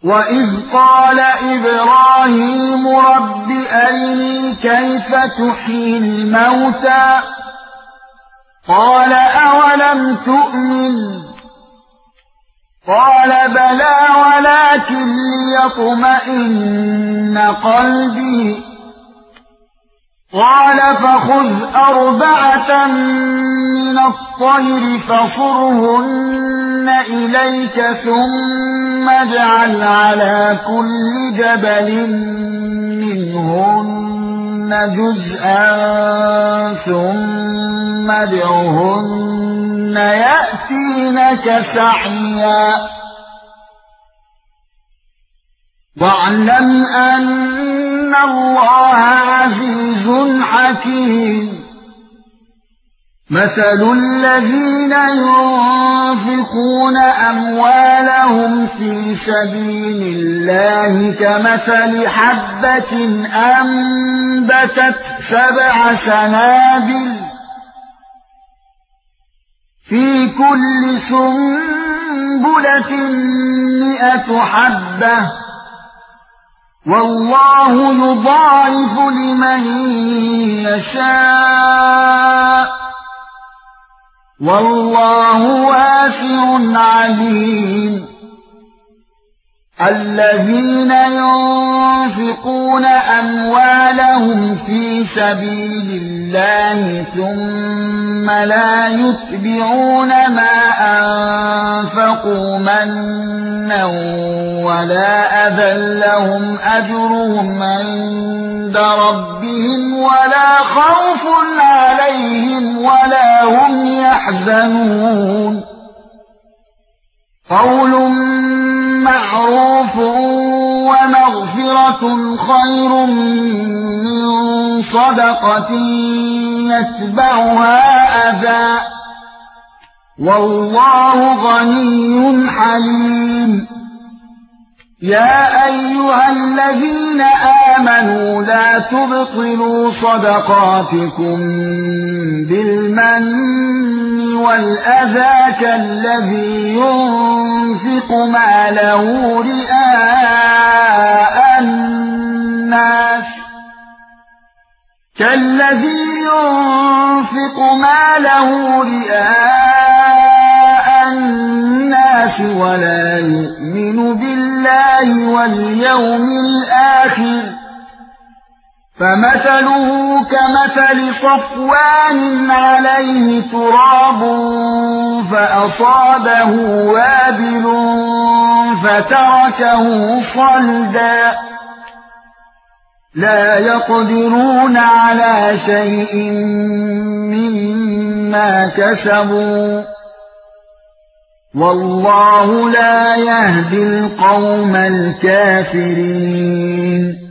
وَإِذْ قَالَ إِبْرَاهِيمُ رَبِّ أَرِنِي كَيْفَ تُحْيِي الْمَوْتَى قَالَ أَوَلَمْ تُؤْمِنْ قَالَ بَلَى وَلَكِنْ لِيَطْمَئِنَّ قَلْبِي قَالَ فَخُذْ أَرْبَعَةً مِنَ الطَّيْرِ فَصُرْهُنَّ إِلَيْكَ ثُمَّ اجْعَلْ عَلَى كُلِّ جَبَلٍ مِنْهُنَّ جُزْءًا ثُمَّ ادْعُهُنَّ يَأْتِينَكَ سَعْيًا وَاعْلَمْ أَنَّ اللَّهَ عَزِيزٌ حَكِيمٌ مَثَلُ الَّذِينَ يُنفِقُونَ أَمْوَالَهُمْ فِي سَبِيلِ اللَّهِ كَمَثَلِ حَبَّةٍ أَنبَتَتْ 7 سَنَابِلَ فِي كُلِّ سُنبُلَةٍ 100 حَبَّةٍ وَاللَّهُ يُضَاعِفُ لِمَن يَشَاءُ وَاللَّهُ وَاسِعٌ عَلِيمٌ الَّذِينَ يُنفِقُونَ أَمْوَالَهُمْ فِي سَبِيلِ اللَّهِ ثُمَّ لَا يُتْبِعُونَ مَا أَنفَقُوا مَنًّا وَلَا أَذًى لَّهُمْ أَجْرُهُمْ عِندَ رَبِّهِمْ وَلَا خَوْفٌ عَلَيْهِمْ وَلَا هُمْ يَحْزَنُونَ قَوْلٌ مَّعْرُوفٌ وَمَغْفِرَةٌ خَيْرٌ مِّن صَدَقَةٍ يَتْبَعُهَا أَذًى وَاللَّهُ غَنِيٌّ حَلِيمٌ يَا أَيُّهَا الَّذِينَ آمَنُوا لَا تُبْطِلُوا صَدَقَاتِكُمْ بِالْمَنِّ وَالْأَذَى كَالَّذِي يُنفِقُ مَالَهُ رِئَاءَ النَّاسِ وَلَا يُؤْمِنُ بِاللَّهِ وَالْيَوْمِ الْآخِرِ فَمَثَلُهُ كَمَثَلِ صَفْوَانٍ عَلَيْهِ تُرَابٌ فَأَصَابَهُ وَابِلٌ فَتَرَكَهُ صَلْدًا لَا يَقْدِرُونَ عَلَى شَيْءٍ مِّمَّا كَسَبُوا وَاللَّهُ لَا يَهْدِي الْقَوْمَ الْكَافِرِينَ